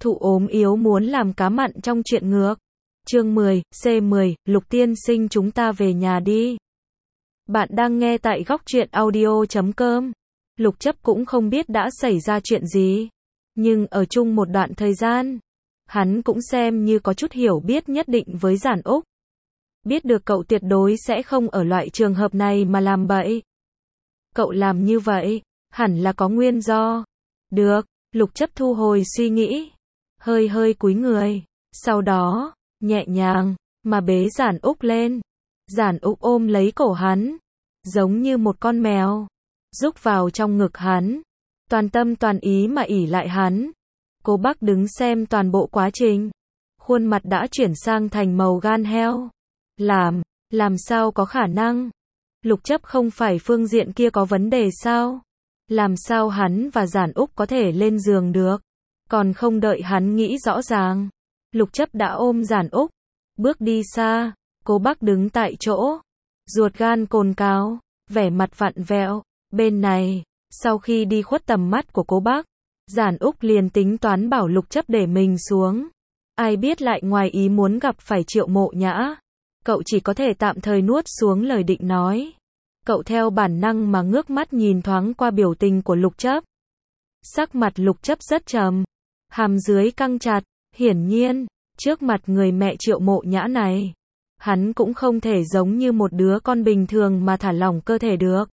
Thụ ốm yếu muốn làm cá mặn trong chuyện ngược. Chương 10, C10, Lục tiên sinh chúng ta về nhà đi. Bạn đang nghe tại góc truyện audio.com. Lục Chấp cũng không biết đã xảy ra chuyện gì. Nhưng ở chung một đoạn thời gian, hắn cũng xem như có chút hiểu biết nhất định với Giản Úc. Biết được cậu tuyệt đối sẽ không ở loại trường hợp này mà làm bậy. Cậu làm như vậy, hẳn là có nguyên do. Được, Lục Chấp thu hồi suy nghĩ. Hơi cúi người. Sau đó, nhẹ nhàng, mà bế Giản Úc lên. Giản Úc ôm lấy cổ hắn. Giống như một con mèo. Rúc vào trong ngực hắn. Toàn tâm toàn ý mà ỷ lại hắn. Cô bác đứng xem toàn bộ quá trình. Khuôn mặt đã chuyển sang thành màu gan heo. Làm sao có khả năng? Lục Chấp không phải phương diện kia có vấn đề sao? Làm sao hắn và Giản Úc có thể lên giường được? Còn không đợi hắn nghĩ rõ ràng. Lục Chấp đã ôm Giản Úc. Bước đi xa. Cô bác đứng tại chỗ. Ruột gan cồn cào. Vẻ mặt vặn vẹo. Bên này, sau khi đi khuất tầm mắt của cô bác, Giản Úc liền tính toán bảo Lục Chấp để mình xuống. Ai biết lại ngoài ý muốn gặp phải Triệu Mộ Nhã. Cậu chỉ có thể tạm thời nuốt xuống lời định nói. Cậu theo bản năng mà ngước mắt nhìn thoáng qua biểu tình của Lục Chấp. Sắc mặt Lục Chấp rất trầm. Hàm dưới căng chặt. Hiển nhiên, trước mặt người mẹ Triệu Mộ Nhã này, hắn cũng không thể giống như một đứa con bình thường mà thả lỏng cơ thể được.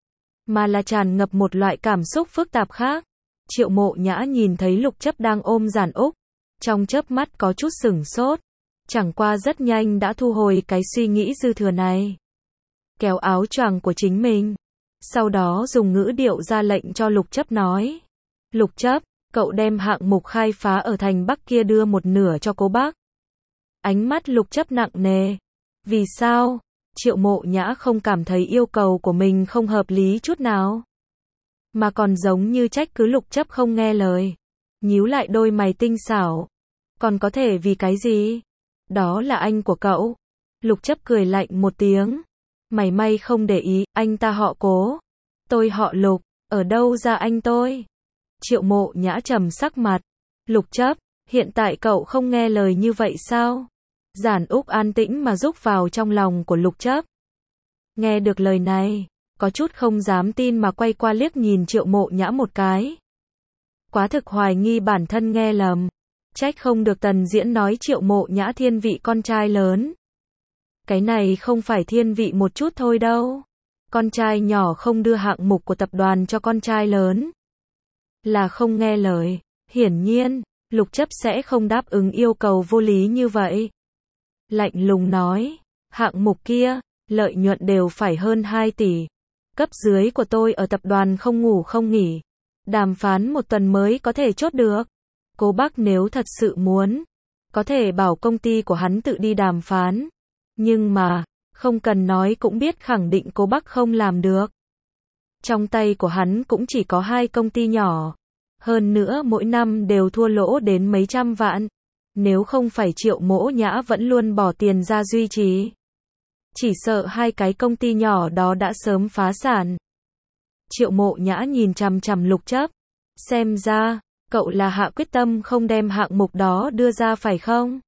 Mà là tràn ngập một loại cảm xúc phức tạp khác. Triệu Mộ Nhã nhìn thấy Lục Chấp đang ôm Giản Úc. Trong chớp mắt có chút sửng sốt. Chẳng qua rất nhanh đã thu hồi cái suy nghĩ dư thừa này. Kéo áo choàng của chính mình. Sau đó dùng ngữ điệu ra lệnh cho Lục Chấp nói. Lục Chấp, cậu đem hạng mục khai phá ở thành Bắc kia đưa một nửa cho cô bác. Ánh mắt Lục Chấp nặng nề. Vì sao? Triệu Mộ Nhã không cảm thấy yêu cầu của mình không hợp lý chút nào. Mà còn giống như trách cứ Lục Chấp không nghe lời. Nhíu lại đôi mày tinh xảo. Còn có thể vì cái gì? Đó là anh của cậu. Lục Chấp cười lạnh một tiếng. Mày may không để ý, anh ta họ Cố. Tôi họ Lục, ở đâu ra anh tôi? Triệu Mộ Nhã trầm sắc mặt. Lục Chấp, hiện tại cậu không nghe lời như vậy sao? Giản Úc an tĩnh mà rúc vào trong lòng của Lục Chấp. Nghe được lời này, có chút không dám tin mà quay qua liếc nhìn Triệu Mộ Nhã một cái. Quá thực hoài nghi bản thân nghe lầm. Trách không được Tần Diễn nói Triệu Mộ Nhã thiên vị con trai lớn. Cái này không phải thiên vị một chút thôi đâu. Con trai nhỏ không đưa hạng mục của tập đoàn cho con trai lớn. Là không nghe lời. Hiển nhiên, Lục Chấp sẽ không đáp ứng yêu cầu vô lý như vậy. Lạnh lùng nói, hạng mục kia, lợi nhuận đều phải hơn 2 tỷ. Cấp dưới của tôi ở tập đoàn không ngủ không nghỉ. Đàm phán một tuần mới có thể chốt được. Cố bác nếu thật sự muốn, có thể bảo công ty của hắn tự đi đàm phán. Nhưng mà, không cần nói cũng biết khẳng định cố bác không làm được. Trong tay của hắn cũng chỉ có 2 công ty nhỏ. Hơn nữa mỗi năm đều thua lỗ đến mấy trăm vạn. Nếu không phải Triệu Mộ Nhã vẫn luôn bỏ tiền ra duy trì. Chỉ sợ 2 cái công ty nhỏ đó đã sớm phá sản. Triệu Mộ Nhã nhìn chằm chằm Lục Chấp. Xem ra, cậu là hạ quyết tâm không đem hạng mục đó đưa ra phải không?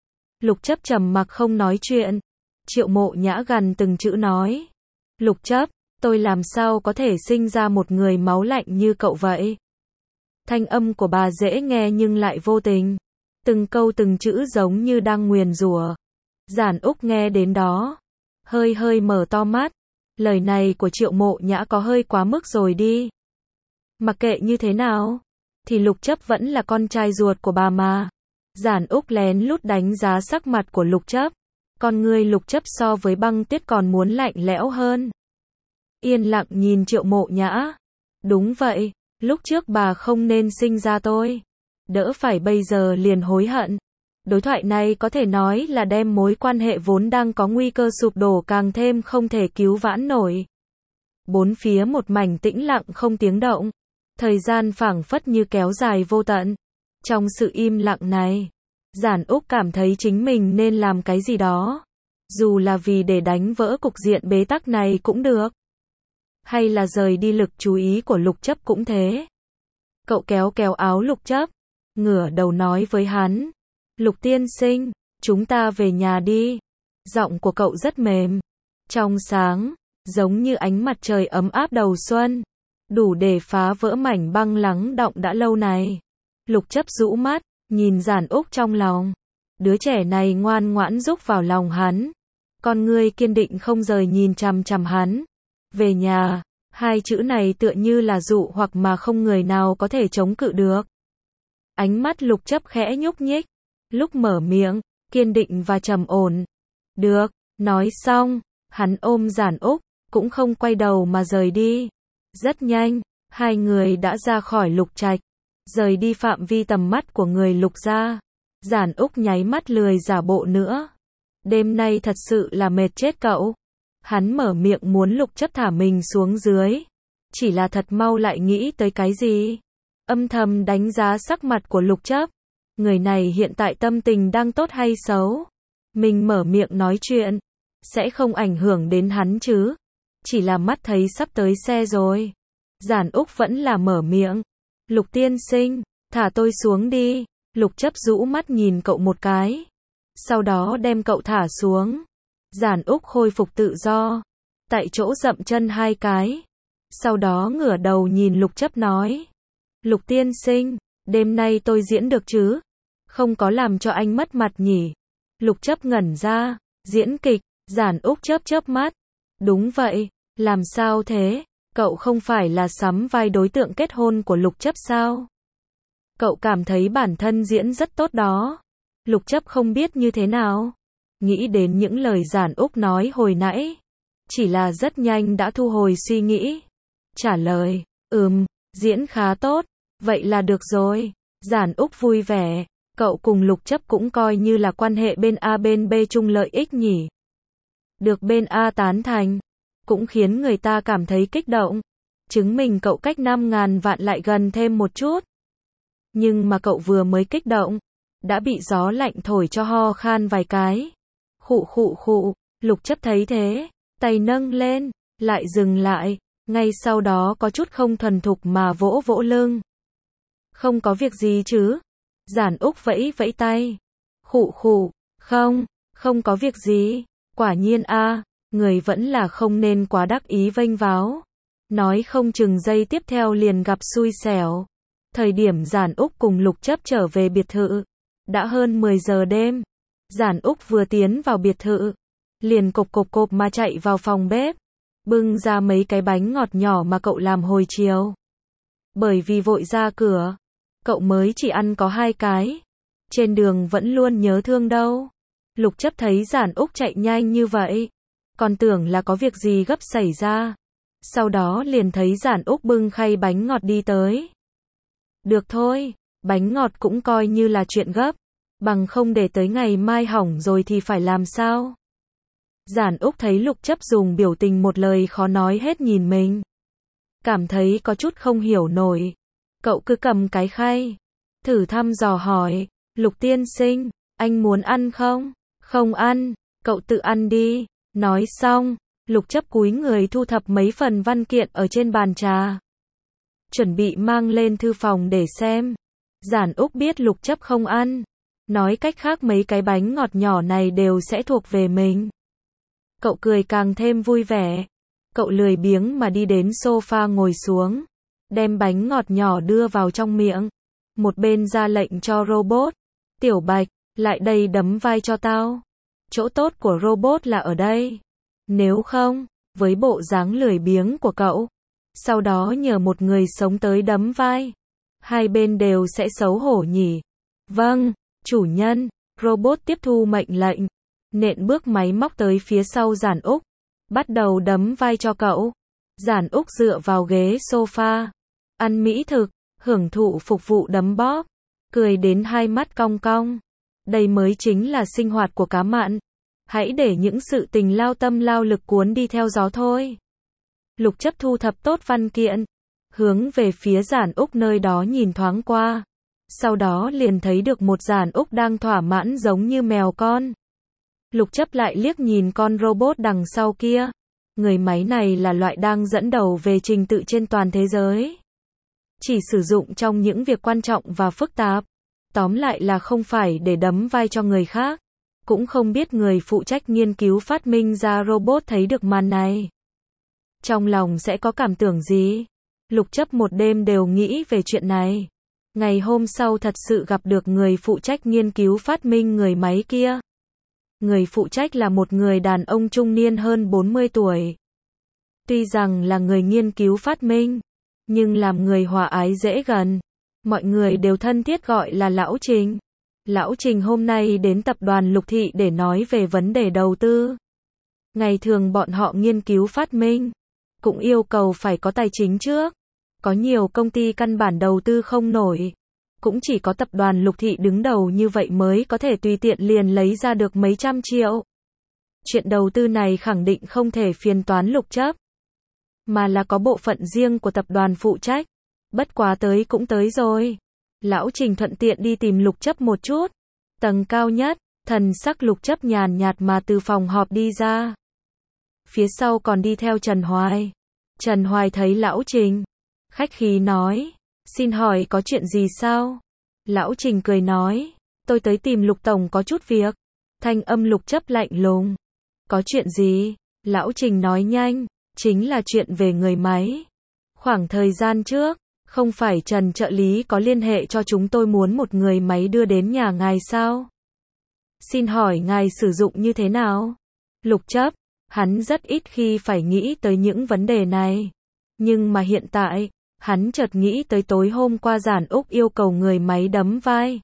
Lục Chấp trầm mặc không nói chuyện. Triệu Mộ Nhã gần từng chữ nói. Lục Chấp, tôi làm sao có thể sinh ra một người máu lạnh như cậu vậy? Thanh âm của bà dễ nghe nhưng lại vô tình. Từng câu từng chữ giống như đang nguyền rủa. Giản Úc nghe đến đó. Hơi mở to mắt. Lời này của Triệu Mộ Nhã có hơi quá mức rồi đi. Mặc kệ như thế nào, thì Lục Chấp vẫn là con trai ruột của bà mà. Giản Úc lén lút đánh giá sắc mặt của Lục Chấp. Con người Lục Chấp so với băng tuyết còn muốn lạnh lẽo hơn. Yên lặng nhìn Triệu Mộ Nhã. Đúng vậy, lúc trước bà không nên sinh ra tôi. Đỡ phải bây giờ liền hối hận. Đối thoại này có thể nói là đem mối quan hệ vốn đang có nguy cơ sụp đổ càng thêm không thể cứu vãn nổi. Bốn phía một mảnh tĩnh lặng không tiếng động. Thời gian phảng phất như kéo dài vô tận. Trong sự im lặng này, Giản Úc cảm thấy chính mình nên làm cái gì đó. Dù là vì để đánh vỡ cục diện bế tắc này cũng được. Hay là rời đi lực chú ý của Lục Chấp cũng thế. Cậu kéo áo Lục Chấp. ngửa đầu nói với hắn. Lục tiên sinh, chúng ta về nhà đi. Giọng của cậu rất mềm, trong sáng, giống như ánh mặt trời ấm áp đầu xuân, đủ để phá vỡ mảnh băng lắng đọng đã lâu này. Lục Chấp rũ mắt, nhìn Giản Úc trong lòng. Đứa trẻ này ngoan ngoãn rúc vào lòng hắn. Con ngươi kiên định không rời nhìn chằm chằm hắn. Về nhà, hai chữ này tựa như là dụ hoặc mà không người nào có thể chống cự được. Ánh mắt Lục Chấp khẽ nhúc nhích, lúc mở miệng, kiên định và trầm ổn. Được, nói xong, hắn ôm Giản Úc, cũng không quay đầu mà rời đi. Rất nhanh, hai người đã ra khỏi Lục Trạch, rời đi phạm vi tầm mắt của người Lục gia. Giản Úc nháy mắt lười giả bộ nữa. Đêm nay thật sự là mệt chết cậu. Hắn mở miệng muốn Lục Chấp thả mình xuống dưới. Chỉ là thật mau lại nghĩ tới cái gì. Âm thầm đánh giá sắc mặt của Lục Chấp. Người này hiện tại tâm tình đang tốt hay xấu? Mình mở miệng nói chuyện, sẽ không ảnh hưởng đến hắn chứ. Chỉ là mắt thấy sắp tới xe rồi. Giản Úc vẫn là mở miệng. Lục tiên sinh, thả tôi xuống đi. Lục Chấp rũ mắt nhìn cậu một cái. Sau đó đem cậu thả xuống. Giản Úc khôi phục tự do. Tại chỗ dậm chân hai cái. Sau đó ngửa đầu nhìn Lục Chấp nói. Lục tiên sinh, đêm nay tôi diễn được chứ? Không có làm cho anh mất mặt nhỉ? Lục Chấp ngẩn ra. Diễn kịch, Giản Úc chớp chớp mắt. Đúng vậy, làm sao thế? Cậu không phải là sắm vai đối tượng kết hôn của Lục Chấp sao? Cậu cảm thấy bản thân diễn rất tốt đó. Lục Chấp không biết như thế nào. Nghĩ đến những lời Giản Úc nói hồi nãy. Chỉ là rất nhanh đã thu hồi suy nghĩ. Trả lời, diễn khá tốt. Vậy là được rồi. Giản Úc vui vẻ. Cậu cùng Lục Chấp cũng coi như là quan hệ bên A bên B chung lợi ích nhỉ. Được bên A tán thành. Cũng khiến người ta cảm thấy kích động. Chứng minh cậu cách 5.000 vạn lại gần thêm một chút. Nhưng mà cậu vừa mới kích động. Đã bị gió lạnh thổi cho ho khan vài cái. Khụ khụ khụ. Lục Chấp thấy thế. Tay nâng lên. Lại dừng lại. Ngay sau đó có chút không thuần thục mà vỗ vỗ lưng. Không có việc gì chứ? Giản Úc vẫy vẫy tay. Khụ khụ. Không có việc gì. Quả nhiên a, người vẫn là không nên quá đắc ý vênh váo. Nói không chừng giây tiếp theo liền gặp xui xẻo. Thời điểm Giản Úc cùng Lục Chấp trở về biệt thự. Đã hơn 10 giờ đêm. Giản Úc vừa tiến vào biệt thự. Liền cộp mà chạy vào phòng bếp. Bưng ra mấy cái bánh ngọt nhỏ mà cậu làm hồi chiều. Bởi vì vội ra cửa. Cậu mới chỉ ăn có 2 cái. Trên đường vẫn luôn nhớ thương đâu. Lục Chấp thấy Giản Úc chạy nhanh như vậy. Còn tưởng là có việc gì gấp xảy ra. Sau đó liền thấy Giản Úc bưng khay bánh ngọt đi tới. Được thôi, bánh ngọt cũng coi như là chuyện gấp. Bằng không để tới ngày mai hỏng rồi thì phải làm sao? Giản Úc thấy Lục Chấp dùng biểu tình một lời khó nói hết nhìn mình. Cảm thấy có chút không hiểu nổi. Cậu cứ cầm cái khay. Thử thăm dò hỏi. Lục tiên sinh, anh muốn ăn không? Không ăn, cậu tự ăn đi. Nói xong, Lục Chấp cúi người thu thập mấy phần văn kiện ở trên bàn trà. Chuẩn bị mang lên thư phòng để xem. Giản Úc biết Lục Chấp không ăn. Nói cách khác mấy cái bánh ngọt nhỏ này đều sẽ thuộc về mình. Cậu cười càng thêm vui vẻ. Cậu lười biếng mà đi đến sofa ngồi xuống. Đem bánh ngọt nhỏ đưa vào trong miệng. Một bên ra lệnh cho robot. Tiểu Bạch, lại đây đấm vai cho tao. Chỗ tốt của robot là ở đây. Nếu không, với bộ dáng lười biếng của cậu. Sau đó nhờ một người sống tới đấm vai. Hai bên đều sẽ xấu hổ nhỉ. Vâng, chủ nhân. Robot tiếp thu mệnh lệnh. Nện bước máy móc tới phía sau Giản Úc. Bắt đầu đấm vai cho cậu. Giản Úc dựa vào ghế sofa. Ăn mỹ thực, hưởng thụ phục vụ đấm bóp. Cười đến hai mắt cong cong. Đây mới chính là sinh hoạt của cá mặn. Hãy để những sự tình lao tâm lao lực cuốn đi theo gió thôi. Lục Chấp thu thập tốt văn kiện. Hướng về phía Giản Úc nơi đó nhìn thoáng qua. Sau đó liền thấy được một Giản Úc đang thỏa mãn giống như mèo con. Lục Chấp lại liếc nhìn con robot đằng sau kia. Người máy này là loại đang dẫn đầu về trình tự trên toàn thế giới. Chỉ sử dụng trong những việc quan trọng và phức tạp. Tóm lại là không phải để đấm vai cho người khác. Cũng không biết người phụ trách nghiên cứu phát minh ra robot thấy được màn này. Trong lòng sẽ có cảm tưởng gì? Lục Chấp một đêm đều nghĩ về chuyện này. Ngày hôm sau thật sự gặp được người phụ trách nghiên cứu phát minh người máy kia. Người phụ trách là một người đàn ông trung niên hơn 40 tuổi. Tuy rằng là người nghiên cứu phát minh, nhưng làm người hòa ái dễ gần. Mọi người đều thân thiết gọi là Lão Trình. Lão Trình hôm nay đến tập đoàn Lục Thị để nói về vấn đề đầu tư. Ngày thường bọn họ nghiên cứu phát minh, cũng yêu cầu phải có tài chính trước. Có nhiều công ty căn bản đầu tư không nổi. Cũng chỉ có tập đoàn Lục Thị đứng đầu như vậy mới có thể tùy tiện liền lấy ra được mấy trăm triệu. Chuyện đầu tư này khẳng định không thể phiền toán Lục Chấp, mà là có bộ phận riêng của tập đoàn phụ trách. Bất quá tới cũng tới rồi. Lão Trình thuận tiện đi tìm Lục Chấp một chút. Tầng cao nhất, thần sắc Lục Chấp nhàn nhạt mà từ phòng họp đi ra. Phía sau còn đi theo Trần Hoài. Trần Hoài thấy Lão Trình, khách khí nói, xin hỏi có chuyện gì sao? Lão Trình cười nói, tôi tới tìm Lục Tổng có chút việc. Thanh âm Lục Chấp lạnh lùng. Có chuyện gì? Lão Trình nói nhanh, chính là chuyện về người máy. Khoảng thời gian trước, không phải Trần trợ lý có liên hệ cho chúng tôi muốn một người máy đưa đến nhà ngài sao? Xin hỏi ngài sử dụng như thế nào? Lục Chấp, hắn rất ít khi phải nghĩ tới những vấn đề này. Nhưng mà hiện tại, hắn chợt nghĩ tới tối hôm qua Giản Úc yêu cầu người máy đấm vai.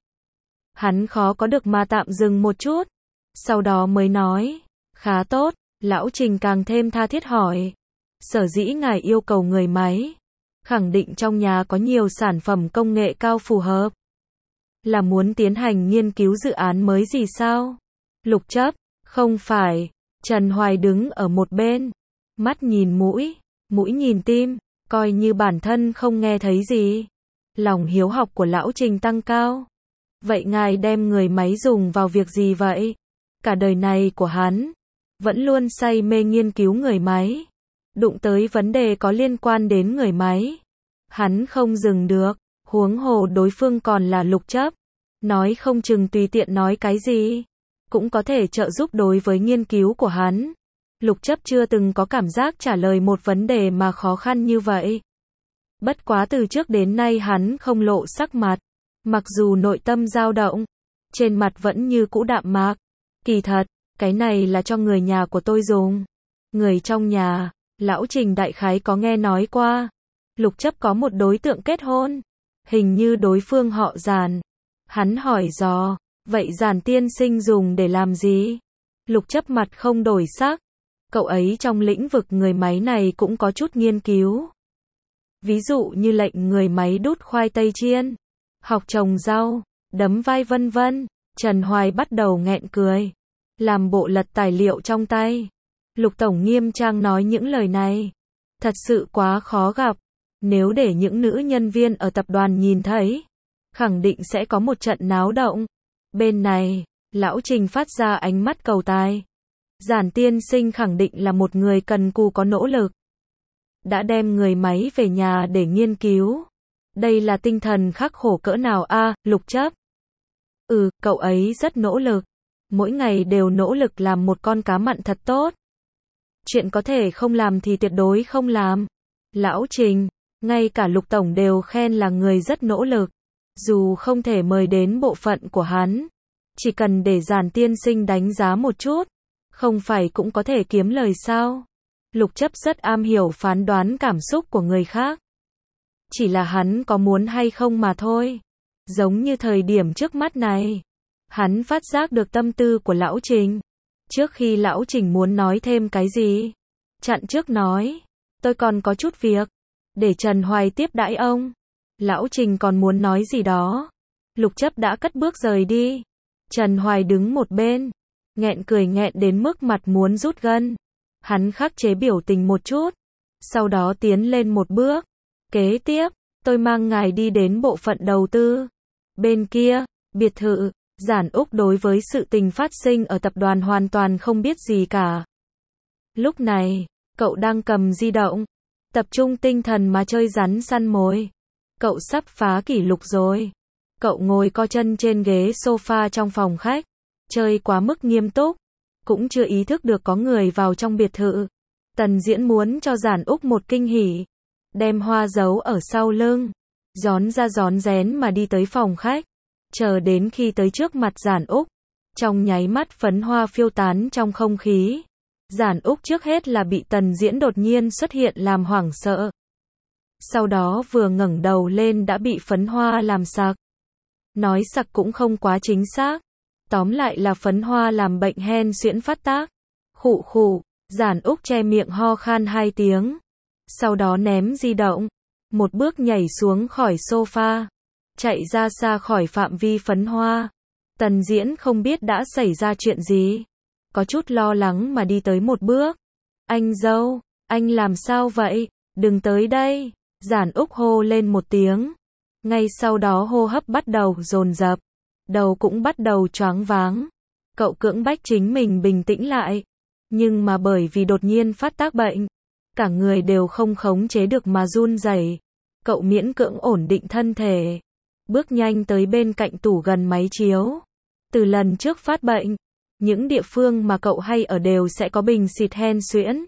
Hắn khó có được mà tạm dừng một chút. Sau đó mới nói, khá tốt. Lão Trình càng thêm tha thiết hỏi, sở dĩ ngài yêu cầu người máy, khẳng định trong nhà có nhiều sản phẩm công nghệ cao phù hợp. Là muốn tiến hành nghiên cứu dự án mới gì sao? Lục Chấp, không phải. Trần Hoài đứng ở một bên, mắt nhìn mũi, mũi nhìn tim, coi như bản thân không nghe thấy gì. Lòng hiếu học của Lão Trình tăng cao. Vậy ngài đem người máy dùng vào việc gì vậy? Cả đời này của hắn, vẫn luôn say mê nghiên cứu người máy. Đụng tới vấn đề có liên quan đến người máy, hắn không dừng được, huống hồ đối phương còn là Lục Chấp. Nói không chừng tùy tiện nói cái gì, cũng có thể trợ giúp đối với nghiên cứu của hắn. Lục Chấp chưa từng có cảm giác trả lời một vấn đề mà khó khăn như vậy. Bất quá từ trước đến nay hắn không lộ sắc mặt, mặc dù nội tâm dao động, trên mặt vẫn như cũ đạm mạc. Kỳ thật, cái này là cho người nhà của tôi dùng. Người trong nhà, Lão Trình đại khái có nghe nói qua. Lục Chấp có một đối tượng kết hôn, hình như đối phương họ Giản. Hắn hỏi dò, vậy Giản tiên sinh dùng để làm gì? Lục Chấp mặt không đổi sắc. Cậu ấy trong lĩnh vực người máy này cũng có chút nghiên cứu. Ví dụ như lệnh người máy đút khoai tây chiên, học trồng rau, đấm vai vân vân. Trần Hoài bắt đầu nghẹn cười, làm bộ lật tài liệu trong tay. Lục Tổng nghiêm trang nói những lời này, thật sự quá khó gặp. Nếu để những nữ nhân viên ở tập đoàn nhìn thấy, khẳng định sẽ có một trận náo động. Bên này, Lão Trình phát ra ánh mắt cầu tài. Giản tiên sinh khẳng định là một người cần cù có nỗ lực. Đã đem người máy về nhà để nghiên cứu. Đây là tinh thần khắc khổ cỡ nào a? Lục Chấp. Cậu ấy rất nỗ lực. Mỗi ngày đều nỗ lực làm một con cá mặn thật tốt. Chuyện có thể không làm thì tuyệt đối không làm. Lão Trình, ngay cả Lục Tổng đều khen là người rất nỗ lực. Dù không thể mời đến bộ phận của hắn, chỉ cần để Giản tiên sinh đánh giá một chút, không phải cũng có thể kiếm lời sao? Lục Chấp rất am hiểu phán đoán cảm xúc của người khác. Chỉ là hắn có muốn hay không mà thôi. Giống như thời điểm trước mắt này, hắn phát giác được tâm tư của Lão Trình. Trước khi Lão Trình muốn nói thêm cái gì, chặn trước nói, tôi còn có chút việc, để Trần Hoài tiếp đãi ông. Lão Trình còn muốn nói gì đó, Lục Chấp đã cất bước rời đi. Trần Hoài đứng một bên, nghẹn cười nghẹn đến mức mặt muốn rút gân. Hắn khắc chế biểu tình một chút, sau đó tiến lên một bước. Kế tiếp, tôi mang ngài đi đến bộ phận đầu tư. Bên kia, biệt thự, Giản Úc đối với sự tình phát sinh ở tập đoàn hoàn toàn không biết gì cả. Lúc này, cậu đang cầm di động, tập trung tinh thần mà chơi rắn săn mồi. Cậu sắp phá kỷ lục rồi. Cậu ngồi co chân trên ghế sofa trong phòng khách, chơi quá mức nghiêm túc, cũng chưa ý thức được có người vào trong biệt thự. Tần Diễn muốn cho Giản Úc một kinh hỉ, đem hoa giấu ở sau lưng, rón ra rón rén mà đi tới phòng khách, chờ đến khi tới trước mặt Giản Úc, trong nháy mắt phấn hoa phiêu tán trong không khí. Giản Úc trước hết là bị Tần Diễn đột nhiên xuất hiện làm hoảng sợ. Sau đó vừa ngẩng đầu lên đã bị phấn hoa làm sặc. Nói sặc cũng không quá chính xác. Tóm lại là phấn hoa làm bệnh hen suyễn phát tác. Khụ khụ, Giản Úc che miệng ho khan 2 tiếng. Sau đó ném di động, một bước nhảy xuống khỏi sofa, chạy ra xa khỏi phạm vi phấn hoa. Tần Diễn không biết đã xảy ra chuyện gì, có chút lo lắng mà đi tới một bước. Anh dâu, anh làm sao vậy? Đừng tới đây. Giản Úc hô lên một tiếng. Ngay sau đó hô hấp bắt đầu dồn dập, đầu cũng bắt đầu choáng váng. Cậu cưỡng bách chính mình bình tĩnh lại, nhưng mà bởi vì đột nhiên phát tác bệnh, cả người đều không khống chế được mà run rẩy. Cậu miễn cưỡng ổn định thân thể, bước nhanh tới bên cạnh tủ gần máy chiếu. Từ lần trước phát bệnh, những địa phương mà cậu hay ở đều sẽ có bình xịt hen suyễn.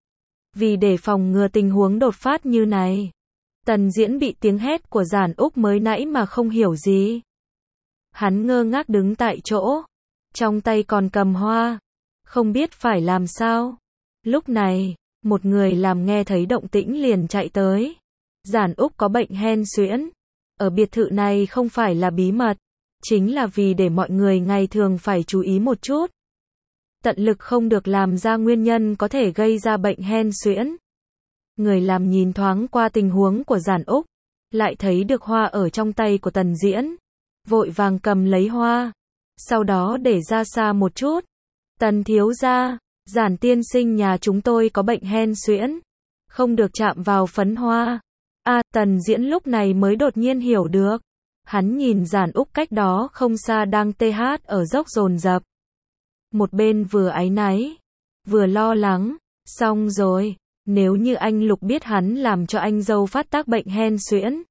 Vì để phòng ngừa tình huống đột phát như này, Tần Diễn bị tiếng hét của Giản Úc mới nãy mà không hiểu gì. Hắn ngơ ngác đứng tại chỗ, trong tay còn cầm hoa, không biết phải làm sao. Lúc này, một người làm nghe thấy động tĩnh liền chạy tới. Giản Úc có bệnh hen suyễn. Ở biệt thự này không phải là bí mật, chính là vì để mọi người ngày thường phải chú ý một chút. Tận lực không được làm ra nguyên nhân có thể gây ra bệnh hen suyễn. Người làm nhìn thoáng qua tình huống của Giản Úc, lại thấy được hoa ở trong tay của Tần Diễn, vội vàng cầm lấy hoa, sau đó để ra xa một chút. Tần thiếu gia, Giản tiên sinh nhà chúng tôi có bệnh hen suyễn, không được chạm vào phấn hoa. Tần Diễn lúc này mới đột nhiên hiểu được. Hắn nhìn Giản Úc cách đó không xa đang TH ở dốc dồn dập. Một bên vừa áy náy, vừa lo lắng. Xong rồi, nếu như anh Lục biết hắn làm cho anh dâu phát tác bệnh hen suyễn,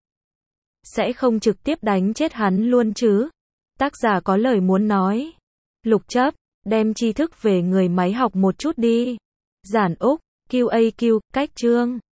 sẽ không trực tiếp đánh chết hắn luôn chứ? Tác giả có lời muốn nói. Lục chấp, đem tri thức về người máy học một chút đi. Giản Úc, QAQ, cách chương.